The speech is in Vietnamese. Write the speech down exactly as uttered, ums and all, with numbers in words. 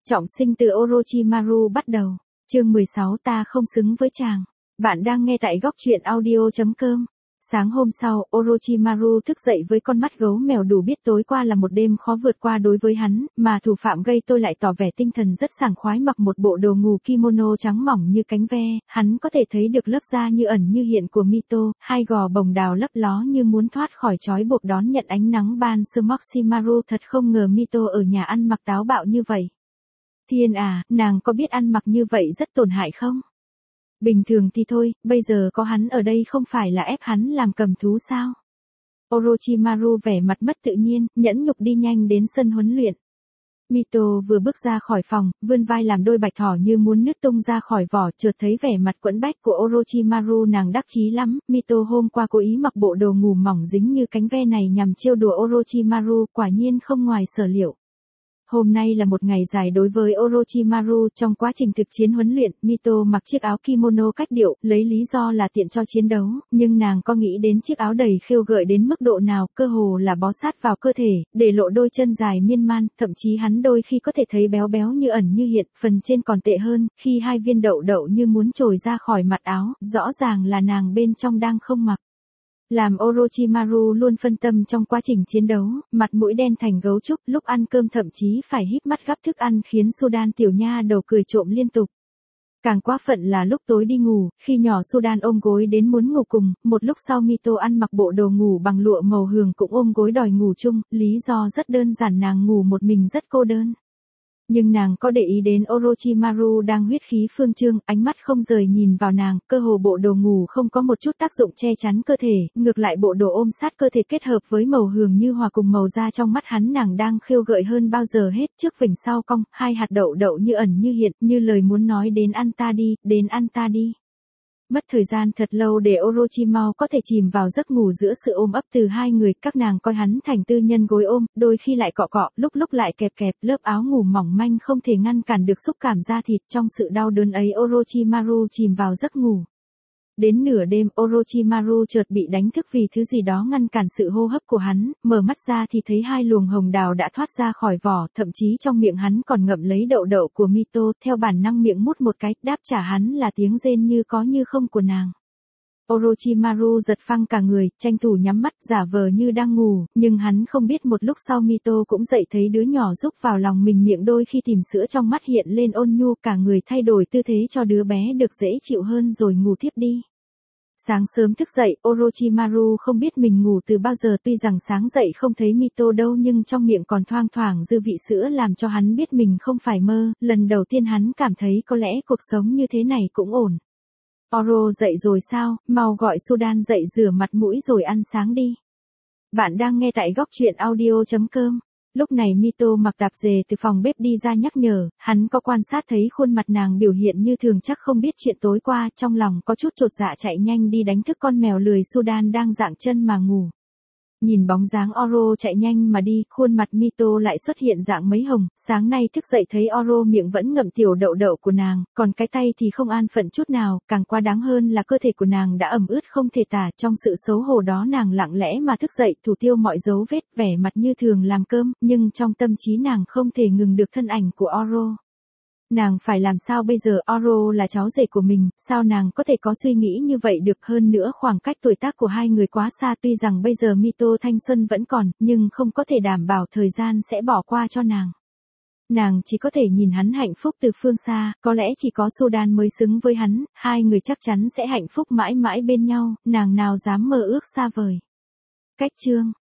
Trọng sinh từ Orochimaru bắt đầu. Chương mười sáu ta không xứng với chàng. Bạn đang nghe tại góc truyện audio chấm com. Sáng hôm sau, Orochimaru thức dậy với con mắt gấu mèo, đủ biết tối qua là một đêm khó vượt qua đối với hắn, mà thủ phạm gây tôi lại tỏ vẻ tinh thần rất sảng khoái, mặc một bộ đồ ngủ kimono trắng mỏng như cánh ve, hắn có thể thấy được lớp da như ẩn như hiện của Mito, hai gò bồng đào lấp ló như muốn thoát khỏi trói buộc đón nhận ánh nắng ban sơ. Orochimaru thật không ngờ Mito ở nhà ăn mặc táo bạo như vậy. Thiên à, nàng có biết ăn mặc như vậy rất tổn hại không? Bình thường thì thôi, bây giờ có hắn ở đây không phải là ép hắn làm cầm thú sao? Orochimaru vẻ mặt mất tự nhiên, nhẫn nhục đi nhanh đến sân huấn luyện. Mito vừa bước ra khỏi phòng, vươn vai làm đôi bạch thỏ như muốn nứt tung ra khỏi vỏ, chợt thấy vẻ mặt quẫn bách của Orochimaru, nàng đắc chí lắm. Mito hôm qua cố ý mặc bộ đồ ngủ mỏng dính như cánh ve này nhằm trêu đùa Orochimaru, quả nhiên không ngoài sở liệu. Hôm nay là một ngày dài đối với Orochimaru. Trong quá trình thực chiến huấn luyện, Mito mặc chiếc áo kimono cách điệu, lấy lý do là tiện cho chiến đấu, nhưng nàng có nghĩ đến chiếc áo đầy khêu gợi đến mức độ nào, cơ hồ là bó sát vào cơ thể, để lộ đôi chân dài miên man, thậm chí hắn đôi khi có thể thấy béo béo như ẩn như hiện, phần trên còn tệ hơn, khi hai viên đậu đậu như muốn trồi ra khỏi mặt áo, rõ ràng là nàng bên trong đang không mặc. Làm Orochimaru luôn phân tâm trong quá trình chiến đấu, mặt mũi đen thành gấu trúc, lúc ăn cơm thậm chí phải híp mắt gắp thức ăn, khiến Sudan tiểu nha đầu cười trộm liên tục. Càng quá phận là lúc tối đi ngủ, khi nhỏ Sudan ôm gối đến muốn ngủ cùng, một lúc sau Mito ăn mặc bộ đồ ngủ bằng lụa màu hường cũng ôm gối đòi ngủ chung, lý do rất đơn giản, nàng ngủ một mình rất cô đơn. Nhưng nàng có để ý đến Orochimaru đang huyết khí phương trương, ánh mắt không rời nhìn vào nàng, cơ hồ bộ đồ ngủ không có một chút tác dụng che chắn cơ thể, ngược lại bộ đồ ôm sát cơ thể kết hợp với màu hường như hòa cùng màu da trong mắt hắn, nàng đang khêu gợi hơn bao giờ hết, trước vành sau cong, hai hạt đậu đậu như ẩn như hiện, như lời muốn nói đến ăn ta đi, đến ăn ta đi. Mất thời gian thật lâu để Orochimaru có thể chìm vào giấc ngủ giữa sự ôm ấp từ hai người, các nàng coi hắn thành tư nhân gối ôm, đôi khi lại cọ cọ, lúc lúc lại kẹp kẹp, lớp áo ngủ mỏng manh không thể ngăn cản được xúc cảm da thịt, trong sự đau đớn ấy Orochimaru chìm vào giấc ngủ. Đến nửa đêm, Orochimaru chợt bị đánh thức vì thứ gì đó ngăn cản sự hô hấp của hắn, mở mắt ra thì thấy hai luồng hồng đào đã thoát ra khỏi vỏ, thậm chí trong miệng hắn còn ngậm lấy đậu đậu của Mito, theo bản năng miệng mút một cái, đáp trả hắn là tiếng rên như có như không của nàng. Orochimaru giật phăng cả người, tranh thủ nhắm mắt, giả vờ như đang ngủ, nhưng hắn không biết một lúc sau Mito cũng dậy, thấy đứa nhỏ rúc vào lòng mình, miệng đôi khi tìm sữa, trong mắt hiện lên ôn nhu, cả người thay đổi tư thế cho đứa bé được dễ chịu hơn rồi ngủ thiếp đi. Sáng sớm thức dậy, Orochimaru không biết mình ngủ từ bao giờ, tuy rằng sáng dậy không thấy Mito đâu nhưng trong miệng còn thoang thoảng dư vị sữa làm cho hắn biết mình không phải mơ, lần đầu tiên hắn cảm thấy có lẽ cuộc sống như thế này cũng ổn. Oro dậy rồi sao, mau gọi Sudan dậy rửa mặt mũi rồi ăn sáng đi. Bạn đang nghe tại góc truyện audio chấm com. Lúc này Mito mặc tạp dề từ phòng bếp đi ra nhắc nhở, hắn có quan sát thấy khuôn mặt nàng biểu hiện như thường, chắc không biết chuyện tối qua, trong lòng có chút chột dạ chạy nhanh đi đánh thức con mèo lười Sudan đang dạng chân mà ngủ. Nhìn bóng dáng Oro chạy nhanh mà đi, khuôn mặt Mito lại xuất hiện dạng mấy hồng, sáng nay thức dậy thấy Oro miệng vẫn ngậm tiểu đậu đậu của nàng, còn cái tay thì không an phận chút nào, càng quá đáng hơn là cơ thể của nàng đã ẩm ướt không thể tả, trong sự xấu hổ đó nàng lặng lẽ mà thức dậy, thủ tiêu mọi dấu vết, vẻ mặt như thường làm cơm, nhưng trong tâm trí nàng không thể ngừng được thân ảnh của Oro. Nàng phải làm sao bây giờ, Oro là cháu rể của mình, sao nàng có thể có suy nghĩ như vậy được, hơn nữa khoảng cách tuổi tác của hai người quá xa, tuy rằng bây giờ Mito thanh xuân vẫn còn, nhưng không có thể đảm bảo thời gian sẽ bỏ qua cho nàng. Nàng chỉ có thể nhìn hắn hạnh phúc từ phương xa, có lẽ chỉ có Sudan mới xứng với hắn, hai người chắc chắn sẽ hạnh phúc mãi mãi bên nhau, nàng nào dám mơ ước xa vời. Cách chương